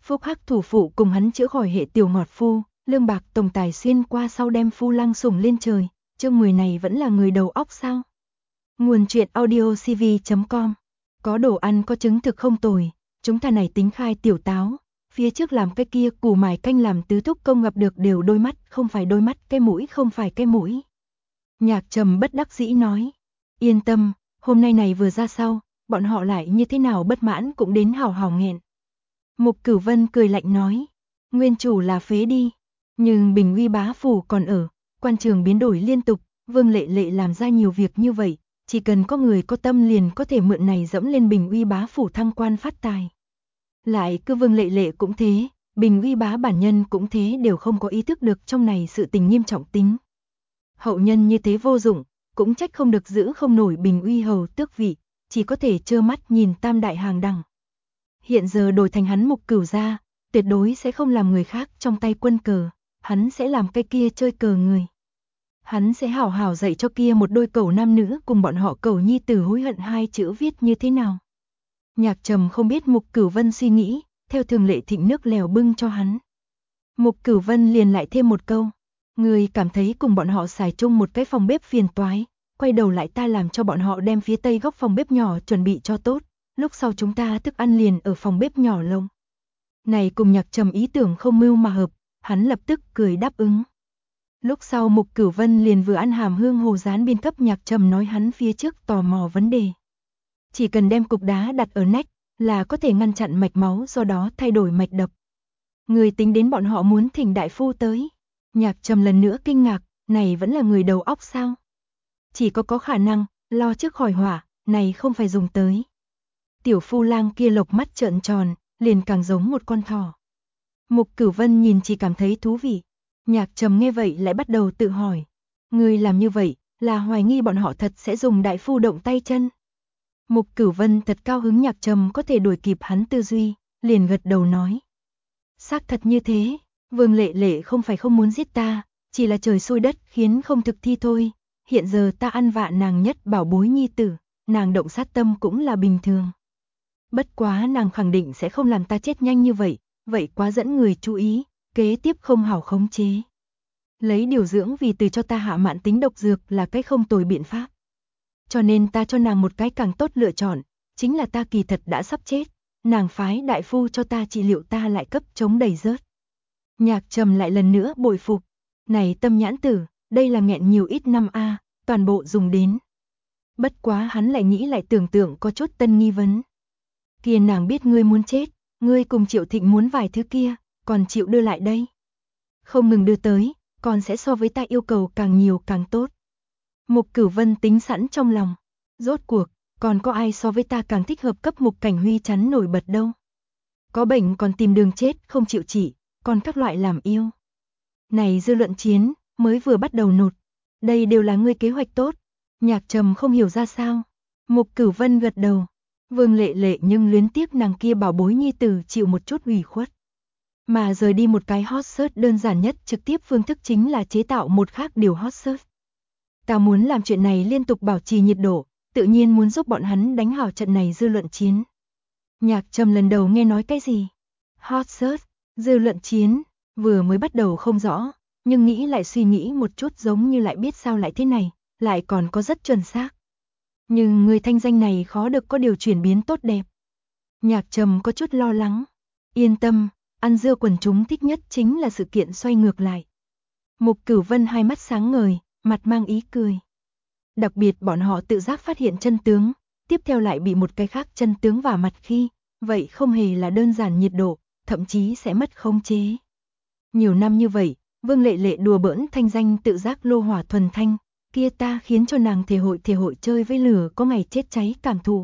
Phúc Hắc thủ phụ cùng hắn chữa khỏi hệ tiểu ngọt phu, lương bạc tổng tài xuyên qua sau đem phu lăng sủng lên trời, chương 10 này vẫn là người đầu óc sao? Nguồn truyện audio cv.com. Có đồ ăn có chứng thực không tồi, chúng ta này tính khai tiểu táo, phía trước làm cái kia củ mài canh làm tứ thúc công gặp được đều đôi mắt, không phải đôi mắt, cái mũi không phải cái mũi. Nhạc Trầm bất đắc dĩ nói, yên tâm, hôm nay này vừa ra sau, bọn họ lại như thế nào bất mãn cũng đến hào hào nghẹn. Mục Cửu Vân cười lạnh nói, nguyên chủ là phế đi, nhưng Bình Uy bá phủ còn ở, quan trường biến đổi liên tục, Vương Lệ Lệ làm ra nhiều việc như vậy, chỉ cần có người có tâm liền có thể mượn này dẫm lên Bình Uy bá phủ thăng quan phát tài. Lại cứ Vương Lệ Lệ cũng thế, Bình Uy bá bản nhân cũng thế, đều không có ý thức được trong này sự tình nghiêm trọng tính. Hậu nhân như thế vô dụng, cũng trách không được giữ không nổi Bình Uy hầu tước vị, chỉ có thể trơ mắt nhìn tam đại hàng đằng. Hiện giờ đổi thành hắn Mục Cửu gia, tuyệt đối sẽ không làm người khác trong tay quân cờ, hắn sẽ làm cái kia chơi cờ người. Hắn sẽ hảo hảo dạy cho kia một đôi cẩu nam nữ cùng bọn họ cẩu nhi tử hối hận hai chữ viết như thế nào. Nhạc Trầm không biết Mục Cửu Vân suy nghĩ, theo thường lệ thịnh nước lèo bưng cho hắn. Mục Cửu Vân liền lại thêm một câu, người cảm thấy cùng bọn họ xài chung một cái phòng bếp phiền toái, quay đầu lại ta làm cho bọn họ đem phía tây góc phòng bếp nhỏ chuẩn bị cho tốt, lúc sau chúng ta thức ăn liền ở phòng bếp nhỏ lông. Này cùng Nhạc Trầm ý tưởng không mưu mà hợp, hắn lập tức cười đáp ứng. Lúc sau Mục Cửu Vân liền vừa ăn hàm hương hồ rán biên cấp Nhạc Trầm nói hắn phía trước tò mò vấn đề. Chỉ cần đem cục đá đặt ở nách là có thể ngăn chặn mạch máu, do đó thay đổi mạch đập. Người tính đến bọn họ muốn thỉnh đại phu tới. Nhạc Trầm lần nữa kinh ngạc, này vẫn là người đầu óc sao? Chỉ có khả năng, lo trước khỏi họa, này không phải dùng tới. Tiểu phu lang kia lộc mắt trợn tròn, liền càng giống một con thỏ. Mục Cửu Vân nhìn chỉ cảm thấy thú vị. Nhạc Trầm nghe vậy lại bắt đầu tự hỏi. Người làm như vậy, là hoài nghi bọn họ thật sẽ dùng đại phu động tay chân. Mục Cửu Vân thật cao hứng Nhạc Trầm có thể đuổi kịp hắn tư duy, liền gật đầu nói. Xác thật như thế, Vương Lệ Lệ không phải không muốn giết ta, chỉ là trời xui đất khiến không thực thi thôi. Hiện giờ ta ăn vạ nàng nhất bảo bối nhi tử, nàng động sát tâm cũng là bình thường. Bất quá nàng khẳng định sẽ không làm ta chết nhanh như vậy, vậy quá dẫn người chú ý, kế tiếp không hảo khống chế. Lấy điều dưỡng vì từ cho ta hạ mạn tính độc dược là cái không tồi biện pháp. Cho nên ta cho nàng một cái càng tốt lựa chọn, chính là ta kỳ thật đã sắp chết, nàng phái đại phu cho ta trị liệu ta lại cấp chống đẩy rớt. Nhạc Trầm lại lần nữa bội phục, này tâm nhãn tử, đây là nghẹn nhiều ít năm a, toàn bộ dùng đến. Bất quá hắn lại nghĩ lại tưởng tượng có chút tân nghi vấn. Kia nàng biết ngươi muốn chết, ngươi cùng Triệu Thịnh muốn vài thứ kia, còn chịu đưa lại đây. Không ngừng đưa tới, còn sẽ so với ta yêu cầu càng nhiều càng tốt. Mục Cửu Vân tính sẵn trong lòng, rốt cuộc, còn có ai so với ta càng thích hợp cấp Mục Cảnh Huy chắn nổi bật đâu. Có bệnh còn tìm đường chết không chịu trị, còn các loại làm yêu. Này dư luận chiến, mới vừa bắt đầu nụt, đây đều là ngươi kế hoạch tốt. Nhạc Trầm không hiểu ra sao. Mục Cửu Vân gật đầu. Vương Lệ Lệ nhưng luyến tiếc nàng kia bảo bối nhi tử chịu một chút ủy khuất. Mà rời đi một cái hot search đơn giản nhất trực tiếp phương thức chính là chế tạo một khác điều hot search. Ta muốn làm chuyện này liên tục bảo trì nhiệt độ, tự nhiên muốn giúp bọn hắn đánh hảo trận này dư luận chiến. Nhạc Trầm lần đầu nghe nói cái gì? Hot search, dư luận chiến, vừa mới bắt đầu không rõ, nhưng nghĩ lại suy nghĩ một chút giống như lại biết sao lại thế này, lại còn có rất chuẩn xác. Nhưng người thanh danh này khó được có điều chuyển biến tốt đẹp. Nhạc Trầm có chút lo lắng. Yên tâm, ăn dưa quần chúng thích nhất chính là sự kiện xoay ngược lại. Mục Cửu Vân hai mắt sáng ngời, mặt mang ý cười. Đặc biệt bọn họ tự giác phát hiện chân tướng, tiếp theo lại bị một cái khác chân tướng vả mặt khi, vậy không hề là đơn giản nhiệt độ, thậm chí sẽ mất khống chế. Nhiều năm như vậy, Vương Lệ Lệ đùa bỡn thanh danh tự giác lô hỏa thuần thanh, kia ta khiến cho nàng thể hội chơi với lửa có ngày chết cháy cảm thụ.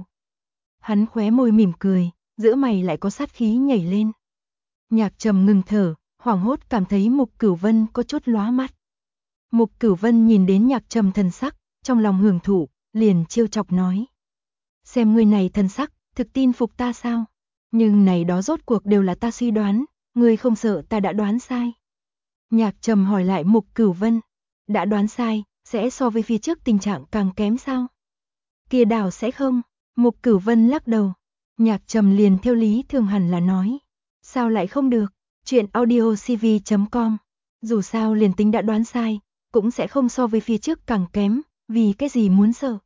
Hắn khóe môi mỉm cười, giữa mày lại có sát khí nhảy lên. Nhạc Trầm ngừng thở, hoảng hốt cảm thấy Mục Cửu Vân có chút lóa mắt. Mục Cửu Vân nhìn đến Nhạc Trầm thần sắc, trong lòng hưởng thụ, liền trêu chọc nói. Xem ngươi này thần sắc, thực tin phục ta sao? Nhưng này đó rốt cuộc đều là ta suy đoán, ngươi không sợ ta đã đoán sai. Nhạc Trầm hỏi lại Mục Cửu Vân, đã đoán sai, sẽ so với phía trước tình trạng càng kém sao? Kia đảo sẽ không, Mục Cửu Vân lắc đầu. Nhạc Trầm liền theo lý thường hẳn là nói, Sao lại không được? Chuyện audiocv.com. Dù sao liền tính đã đoán sai, cũng sẽ không so với phía trước càng kém, vì cái gì muốn sợ.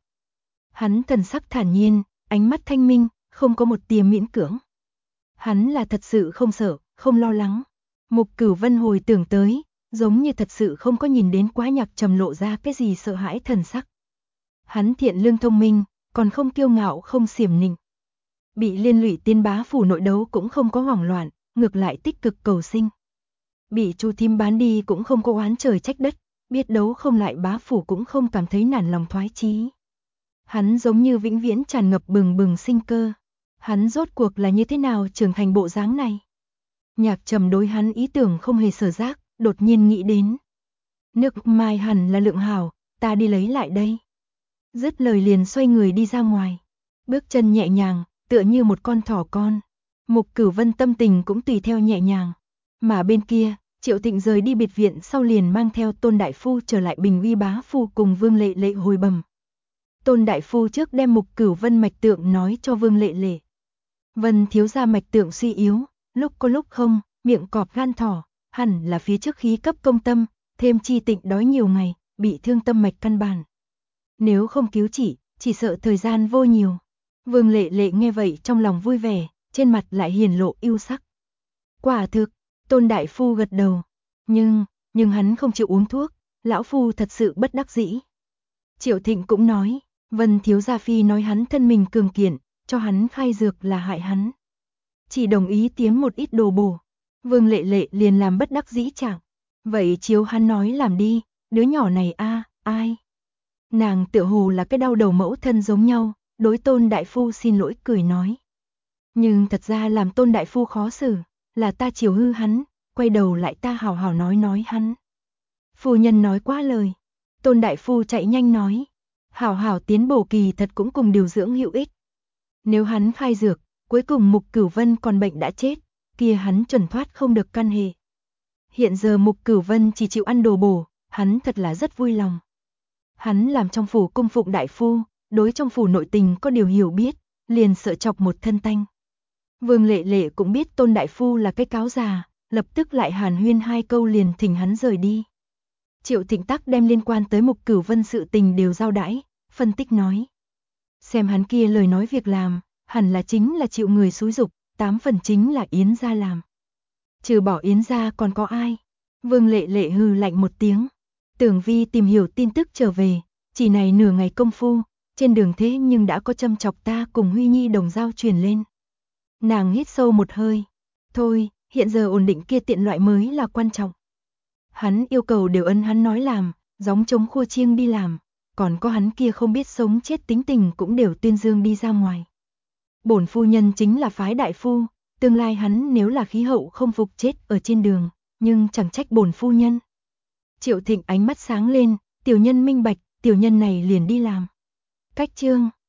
Hắn thần sắc thản nhiên, ánh mắt thanh minh, không có một tia miễn cưỡng. Hắn là thật sự không sợ, không lo lắng. Mục Cửu Vân hồi tưởng tới, giống như thật sự không có nhìn đến Quá Nhạc Trầm lộ ra cái gì sợ hãi thần sắc. Hắn thiện lương thông minh, còn không kiêu ngạo không xiểm nịnh. Bị liên lụy Tiên Bá phủ nội đấu cũng không có hoảng loạn, ngược lại tích cực cầu sinh. Bị Chu Thím bán đi cũng không có oán trời trách đất, biết đấu không lại Bá phủ cũng không cảm thấy nản lòng thoái chí. Hắn giống như vĩnh viễn tràn ngập bừng bừng sinh cơ. Hắn rốt cuộc là như thế nào trưởng thành bộ dáng này? Nhạc Trầm đối hắn ý tưởng không hề sở giác, đột nhiên nghĩ đến. Nước mai hẳn là lượng hảo, ta đi lấy lại đây. Dứt lời liền xoay người đi ra ngoài. Bước chân nhẹ nhàng, tựa như một con thỏ con. Mục Cửu Vân tâm tình cũng tùy theo nhẹ nhàng. Mà bên kia, Triệu Thịnh rời đi biệt viện sau liền mang theo Tôn Đại Phu trở lại Bình Uy Bá Phu cùng Vương Lệ Lệ hồi bẩm. Tôn Đại Phu trước đem Mục Cửu Vân mạch tượng nói cho Vương Lệ Lệ. Vân thiếu gia mạch tượng suy yếu, lúc có lúc không, miệng cọp gan thỏ, hẳn là phía trước khí cấp công tâm, thêm chi Tịnh đói nhiều ngày, bị thương tâm mạch căn bản. Nếu không cứu chỉ sợ thời gian vô nhiều. Vương Lệ Lệ nghe vậy trong lòng vui vẻ, trên mặt lại hiển lộ ưu sắc. Quả thực, Tôn Đại Phu gật đầu. Nhưng hắn không chịu uống thuốc, lão phu thật sự bất đắc dĩ. Triệu Thịnh cũng nói, Vân thiếu gia phi nói hắn thân mình cường kiện, cho hắn khai dược là hại hắn. Chỉ đồng ý tiếm một ít đồ bổ. Vương Lệ Lệ liền làm bất đắc dĩ chẳng. Vậy chiếu hắn nói làm đi, đứa nhỏ này ai? Nàng tựa hồ là cái đau đầu mẫu thân giống nhau, đối Tôn Đại Phu xin lỗi cười nói. Nhưng thật ra làm Tôn Đại Phu khó xử, là ta chiều hư hắn, quay đầu lại ta hào hào nói hắn. Phu nhân nói quá lời. Tôn Đại Phu chạy nhanh nói. Hảo hảo tiến bổ kỳ thật cũng cùng điều dưỡng hữu ích. Nếu hắn khai dược, cuối cùng Mục Cửu Vân còn bệnh đã chết, kia hắn chuẩn thoát không được căn hệ. Hiện giờ Mục Cửu Vân chỉ chịu ăn đồ bổ, hắn thật là rất vui lòng. Hắn làm trong phủ cung phụng đại phu, đối trong phủ nội tình có điều hiểu biết, liền sợ chọc một thân tanh. Vương Lệ Lệ cũng biết Tôn Đại Phu là cái cáo già, lập tức lại hàn huyên hai câu liền thỉnh hắn rời đi. Triệu Thịnh Tắc đem liên quan tới Mục Cửu Vân sự tình đều giao đãi, phân tích nói. Xem hắn kia lời nói việc làm, hẳn là chính là chịu người xúi dục, 8 phần chính là Yến gia làm. Trừ bỏ Yến gia còn có ai? Vương Lệ Lệ hừ lạnh một tiếng. Tưởng Vi tìm hiểu tin tức trở về, chỉ này nửa ngày công phu, trên đường thế nhưng đã có châm chọc ta cùng Huy Nhi đồng dao truyền lên. Nàng hít sâu một hơi. Thôi, hiện giờ ổn định kia tiện loại mới là quan trọng. Hắn yêu cầu đều ấn hắn nói làm, gióng trống khua chiêng đi làm, còn có hắn kia không biết sống chết tính tình cũng đều tuyên dương đi ra ngoài. Bổn phu nhân chính là phái đại phu, tương lai hắn nếu là khí hậu không phục chết ở trên đường, nhưng chẳng trách bổn phu nhân. Triệu Thịnh ánh mắt sáng lên, tiểu nhân minh bạch, tiểu nhân này liền đi làm. Cách chương